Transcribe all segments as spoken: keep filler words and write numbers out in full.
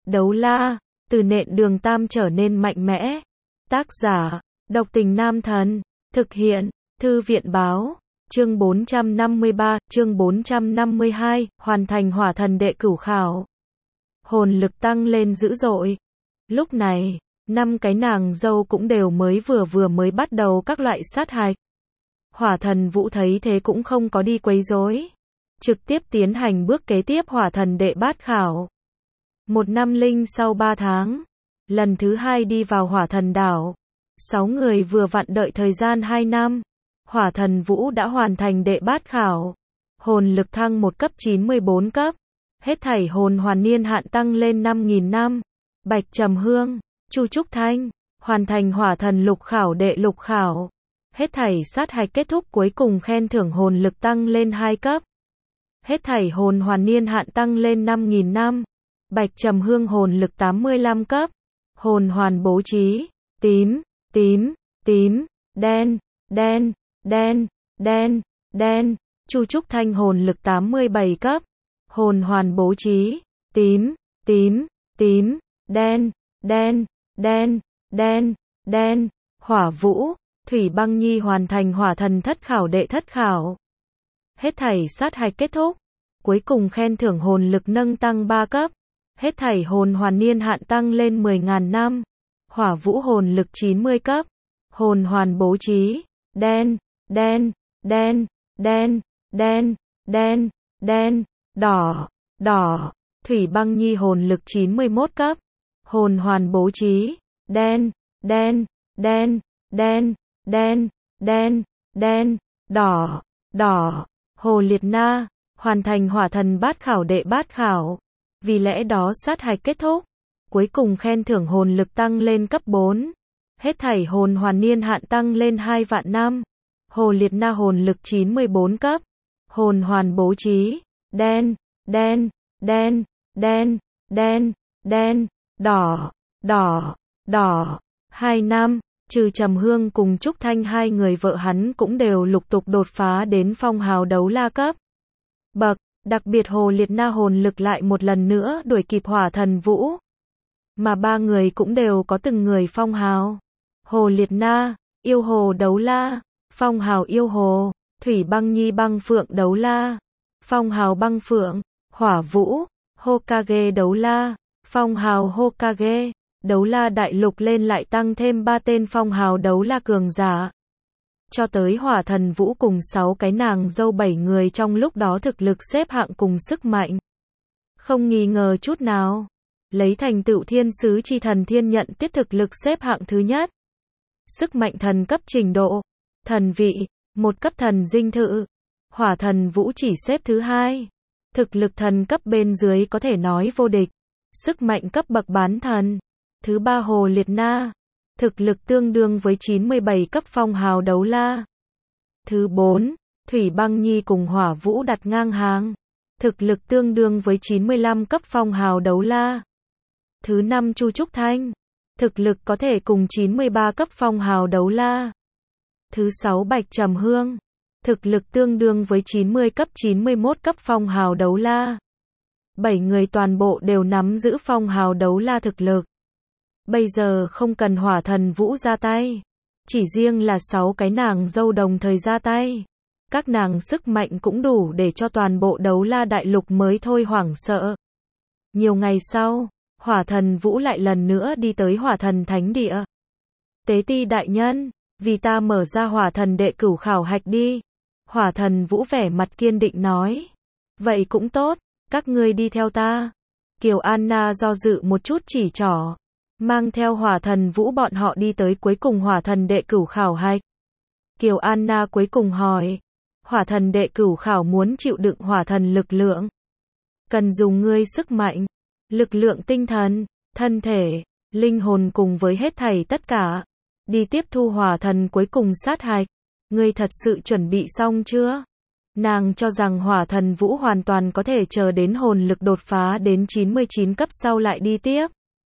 Đấu la, từ nện đường tam trở nên mạnh mẽ. Tác giả, độc tình nam thần. Thực hiện, thư viện báo. Chương bốn trăm năm mươi ba, chương bốn trăm năm mươi hai, hoàn thành hỏa thần đệ cửu khảo. Hồn lực tăng lên dữ dội. Lúc này, năm cái nàng dâu cũng đều mới vừa vừa mới bắt đầu các loại sát hạch. Hỏa thần Vũ thấy thế cũng không có đi quấy rối, trực tiếp tiến hành bước kế tiếp hỏa thần đệ bát khảo. Một năm linh sau ba tháng, lần thứ hai đi vào hỏa thần đảo. Sáu người vừa vặn đợi thời gian hai năm. Hỏa thần Vũ đã hoàn thành đệ bát khảo. Hồn lực thăng một cấp chín mươi bốn cấp. Hết thảy hồn hoàn niên hạn tăng lên năm nghìn năm. Bạch Trầm Hương, Chu Trúc Thanh, hoàn thành hỏa thần lục khảo đệ lục khảo. Hết thảy sát hạch kết thúc, cuối cùng khen thưởng hồn lực tăng lên hai cấp. Hết thảy hồn hoàn niên hạn tăng lên năm nghìn năm. Bạch Trầm Hương hồn lực tám mươi lăm cấp. Hồn hoàn bố trí, tím, tím, tím, đen, đen, đen, đen, đen. Chu Trúc Thanh hồn lực tám mươi bảy cấp. Hồn hoàn bố trí, tím, tím, tím, đen, đen, đen, đen, đen. Hỏa Vũ, Thủy Băng Nhi hoàn thành hỏa thần thất khảo đệ thất khảo. Hết thảy sát hạch kết thúc. Cuối cùng khen thưởng hồn lực nâng tăng ba cấp. Hết thảy hồn hoàn niên hạn tăng lên mười nghìn năm. Hỏa Vũ hồn lực chín mươi cấp. Hồn hoàn bố trí, đen, đen, đen, đen, đen, đen, đen, đỏ, đỏ. Thủy Băng Nhi hồn lực chín mươi mốt cấp. Hồn hoàn bố trí, đen, đen, đen, đen, đen, đen, đen, đỏ, đỏ. Hồ Liệt Na, hoàn thành hỏa thần bát khảo đệ bát khảo. Vì lẽ đó sát hạch kết thúc. Cuối cùng khen thưởng hồn lực tăng lên cấp bốn. Hết thảy hồn hoàn niên hạn tăng lên hai vạn năm. Hồ Liệt Na hồn lực chín mươi bốn cấp. Hồn hoàn bố trí, đen, đen, đen, đen, đen, đen, đỏ, đỏ, đỏ. Hai năm, trừ Trầm Hương cùng Trúc Thanh hai người vợ hắn cũng đều lục tục đột phá đến phong hào đấu la cấp bậc. Đặc biệt Hồ Liệt Na hồn lực lại một lần nữa đuổi kịp hỏa thần Vũ. Mà ba người cũng đều có từng người phong hào. Hồ Liệt Na, yêu hồ đấu la, phong hào yêu hồ. Thủy Băng Nhi băng phượng đấu la, phong hào băng phượng. Hỏa Vũ, Hokage đấu la, phong hào Hokage. Đấu la đại lục lên lại tăng thêm ba tên phong hào đấu la cường giả. Cho tới hỏa thần Vũ cùng sáu cái nàng dâu bảy người trong lúc đó thực lực xếp hạng cùng sức mạnh. Không nghi ngờ chút nào. Lấy thành tựu thiên sứ chi thần thiên nhận tiết thực lực xếp hạng thứ nhất. Sức mạnh thần cấp trình độ. Thần vị, một cấp thần dinh thự. Hỏa thần Vũ chỉ xếp thứ hai. Thực lực thần cấp bên dưới có thể nói vô địch. Sức mạnh cấp bậc bán thần. Thứ ba Hồ Liệt Na. Thực lực tương đương với chín mươi bảy cấp phong hào đấu la. Thứ bốn, Thủy Băng Nhi cùng Hỏa Vũ đặt ngang hàng. Thực lực tương đương với chín mươi lăm cấp phong hào đấu la. Thứ năm Chu Trúc Thanh. Thực lực có thể cùng chín mươi ba cấp phong hào đấu la. Thứ sáu Bạch Trầm Hương. Thực lực tương đương với chín mươi cấp chín mươi mốt cấp phong hào đấu la. Bảy người toàn bộ đều nắm giữ phong hào đấu la thực lực. Bây giờ không cần hỏa thần Vũ ra tay. Chỉ riêng là sáu cái nàng dâu đồng thời ra tay. Các nàng sức mạnh cũng đủ để cho toàn bộ đấu la đại lục mới thôi hoảng sợ. Nhiều ngày sau, hỏa thần Vũ lại lần nữa đi tới hỏa thần thánh địa. Tế ti đại nhân, vì ta mở ra hỏa thần đệ cửu khảo hạch đi. Hỏa thần Vũ vẻ mặt kiên định nói. Vậy cũng tốt, các ngươi đi theo ta. Kiều Anna do dự một chút chỉ trỏ. Mang theo hỏa thần Vũ bọn họ đi tới cuối cùng hỏa thần đệ cửu khảo hạch. Kiều Anna cuối cùng hỏi. Hỏa thần đệ cửu khảo muốn chịu đựng hỏa thần lực lượng. Cần dùng ngươi sức mạnh, lực lượng tinh thần, thân thể, linh hồn cùng với hết thảy tất cả. Đi tiếp thu hỏa thần cuối cùng sát hạch. Ngươi thật sự chuẩn bị xong chưa? Nàng cho rằng hỏa thần Vũ hoàn toàn có thể chờ đến hồn lực đột phá đến chín mươi chín cấp sau lại đi tiếp.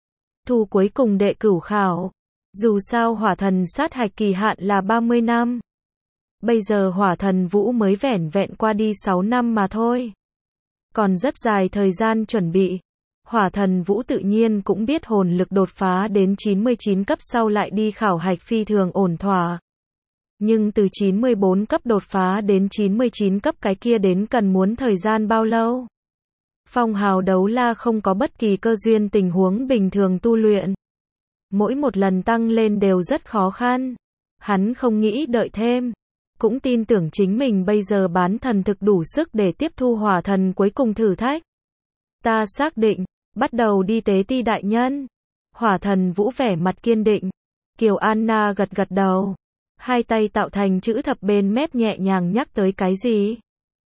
Thu cuối cùng đệ cửu khảo. Dù sao hỏa thần sát hạch kỳ hạn là ba mươi năm. Bây giờ hỏa thần Vũ mới vẻn vẹn qua đi sáu năm mà thôi. Còn rất dài thời gian chuẩn bị. Hỏa thần Vũ tự nhiên cũng biết hồn lực đột phá đến chín mươi chín cấp sau lại đi khảo hạch phi thường ổn thỏa. Nhưng từ chín mươi bốn cấp đột phá đến chín mươi chín cấp cái kia đến cần muốn thời gian bao lâu? Phong hào đấu la không có bất kỳ cơ duyên tình huống bình thường tu luyện. Mỗi một lần tăng lên đều rất khó khăn. Hắn không nghĩ đợi thêm. Cũng tin tưởng chính mình bây giờ bán thần thực đủ sức để tiếp thu hỏa thần cuối cùng thử thách. Ta xác định, bắt đầu đi tế ti đại nhân. Hỏa thần Vũ vẻ mặt kiên định. Kiều Anna gật gật đầu. Hai tay tạo thành chữ thập bên mép nhẹ nhàng nhắc tới cái gì.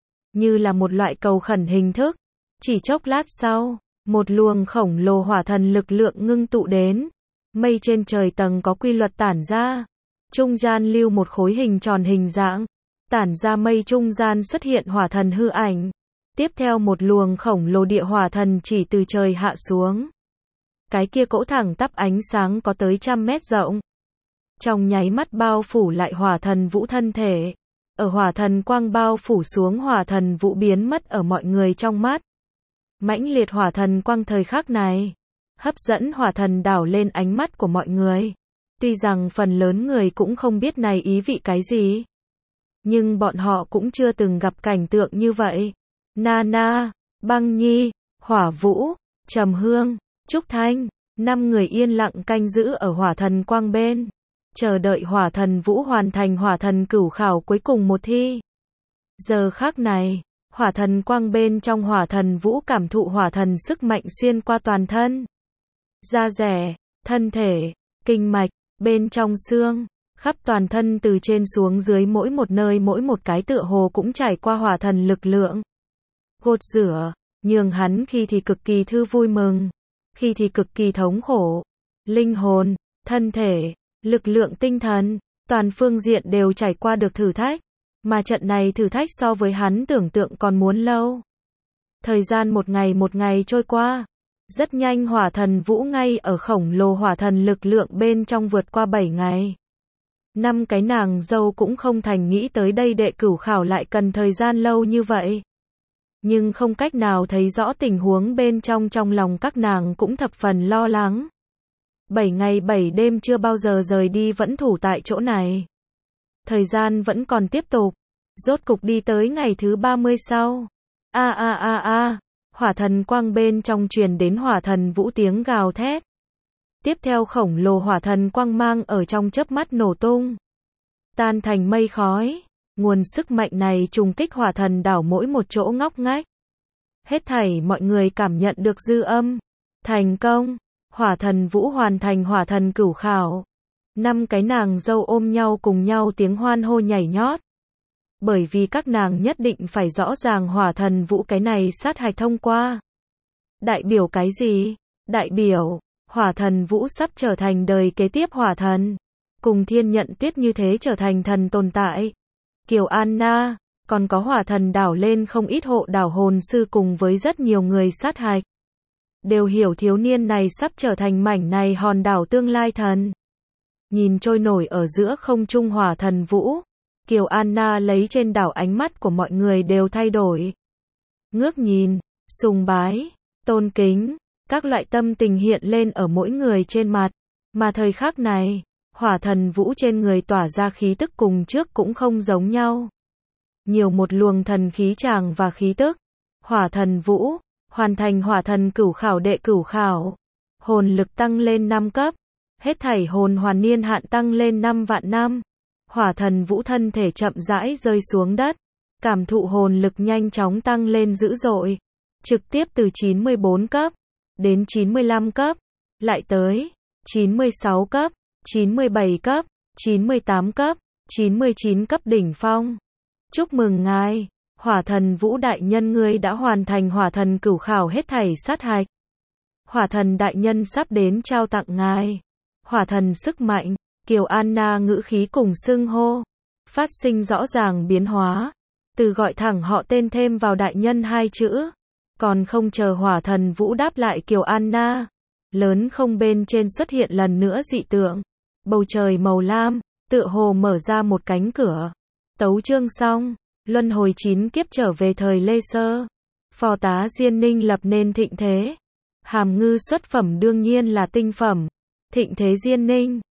Như là một loại cầu khẩn hình thức. Chỉ chốc lát sau, một luồng khổng lồ hỏa thần lực lượng ngưng tụ đến. Mây trên trời tầng có quy luật tản ra. Trung gian lưu một khối hình tròn hình dạng. Tản ra mây trung gian xuất hiện hỏa thần hư ảnh. Tiếp theo một luồng khổng lồ địa hỏa thần chỉ từ trời hạ xuống. Cái kia cỗ thẳng tắp ánh sáng có tới trăm mét rộng. Trong nháy mắt bao phủ lại hỏa thần Vũ thân thể. Ở hỏa thần quang bao phủ xuống hỏa thần Vũ biến mất ở mọi người trong mắt. Mãnh liệt hỏa thần quang thời khắc này. Hấp dẫn hỏa thần đảo lên ánh mắt của mọi người. Tuy rằng phần lớn người cũng không biết này ý vị cái gì. Nhưng bọn họ cũng chưa từng gặp cảnh tượng như vậy. Nana, Băng Nhi, Hỏa Vũ, Trầm Hương, Trúc Thanh, năm người yên lặng canh giữ ở hỏa thần quang bên. Chờ đợi hỏa thần Vũ hoàn thành hỏa thần cửu khảo cuối cùng một thi. Giờ khắc này, hỏa thần quang bên trong hỏa thần Vũ cảm thụ hỏa thần sức mạnh xuyên qua toàn thân. Da dẻ, thân thể, kinh mạch, bên trong xương, khắp toàn thân từ trên xuống dưới mỗi một nơi mỗi một cái tựa hồ cũng trải qua hỏa thần lực lượng. Gột rửa, nhường hắn khi thì cực kỳ thư vui mừng, khi thì cực kỳ thống khổ. Linh hồn, thân thể, lực lượng tinh thần, toàn phương diện đều trải qua được thử thách. Mà trận này thử thách so với hắn tưởng tượng còn muốn lâu. Thời gian một ngày một ngày trôi qua. Rất nhanh hỏa thần Vũ ngay ở khổng lồ hỏa thần lực lượng bên trong vượt qua bảy ngày. Năm cái nàng dâu cũng không thành nghĩ tới đây đệ cửu khảo lại cần thời gian lâu như vậy. Nhưng không cách nào thấy rõ tình huống bên trong trong lòng các nàng cũng thập phần lo lắng. Bảy ngày bảy đêm chưa bao giờ rời đi vẫn thủ tại chỗ này. Thời gian vẫn còn tiếp tục. Rốt cục đi tới ngày thứ ba mươi sau. A a a a. Hỏa thần quang bên trong truyền đến hỏa thần Vũ tiếng gào thét. Tiếp theo khổng lồ hỏa thần quang mang ở trong chớp mắt nổ tung. Tan thành mây khói. Nguồn sức mạnh này trùng kích hỏa thần đảo mỗi một chỗ ngóc ngách. Hết thảy mọi người cảm nhận được dư âm. Thành công. Hỏa thần Vũ hoàn thành hỏa thần cửu khảo. Năm cái nàng dâu ôm nhau cùng nhau tiếng hoan hô nhảy nhót. Bởi vì các nàng nhất định phải rõ ràng hỏa thần Vũ cái này sát hạch thông qua. Đại biểu cái gì? Đại biểu, hỏa thần Vũ sắp trở thành đời kế tiếp hỏa thần. Cùng Thiên Nhận Tuyết như thế trở thành thần tồn tại. Kiều Anna, còn có hỏa thần đảo lên không ít hộ đảo hồn sư cùng với rất nhiều người sát hạch. Đều hiểu thiếu niên này sắp trở thành mảnh này hòn đảo tương lai thần. Nhìn trôi nổi ở giữa không trung hỏa thần Vũ. Kiều Anna lấy trên đảo ánh mắt của mọi người đều thay đổi. Ngước nhìn, sùng bái, tôn kính, các loại tâm tình hiện lên ở mỗi người trên mặt. Mà thời khắc này, hỏa thần Vũ trên người tỏa ra khí tức cùng trước cũng không giống nhau. Nhiều một luồng thần khí tràng và khí tức. Hỏa thần Vũ, hoàn thành hỏa thần cửu khảo đệ cửu khảo. Hồn lực tăng lên năm cấp. Hết thảy hồn hoàn niên hạn tăng lên năm vạn năm. Hỏa thần Vũ thân thể chậm rãi rơi xuống đất. Cảm thụ hồn lực nhanh chóng tăng lên dữ dội. Trực tiếp từ chín mươi bốn cấp, đến chín mươi lăm cấp, lại tới chín mươi sáu cấp, chín mươi bảy cấp, chín mươi tám cấp, chín mươi chín cấp đỉnh phong. Chúc mừng ngài, hỏa thần Vũ đại nhân ngươi đã hoàn thành hỏa thần cửu khảo hết thảy sát hạch. Hỏa thần đại nhân sắp đến trao tặng ngài. Hỏa thần sức mạnh, Kiều Anna ngữ khí cùng xưng hô. Phát sinh rõ ràng biến hóa. Từ gọi thẳng họ tên thêm vào đại nhân hai chữ. Còn không chờ hỏa thần Vũ đáp lại Kiều Anna. Lớn không bên trên xuất hiện lần nữa dị tượng. Bầu trời màu lam, tựa hồ mở ra một cánh cửa. Tấu chương xong, luân hồi chín kiếp trở về thời Lê Sơ. Phò tá Diên Ninh lập nên thịnh thế. Hàm ngư xuất phẩm đương nhiên là tinh phẩm. Thịnh Thế Diên Ninh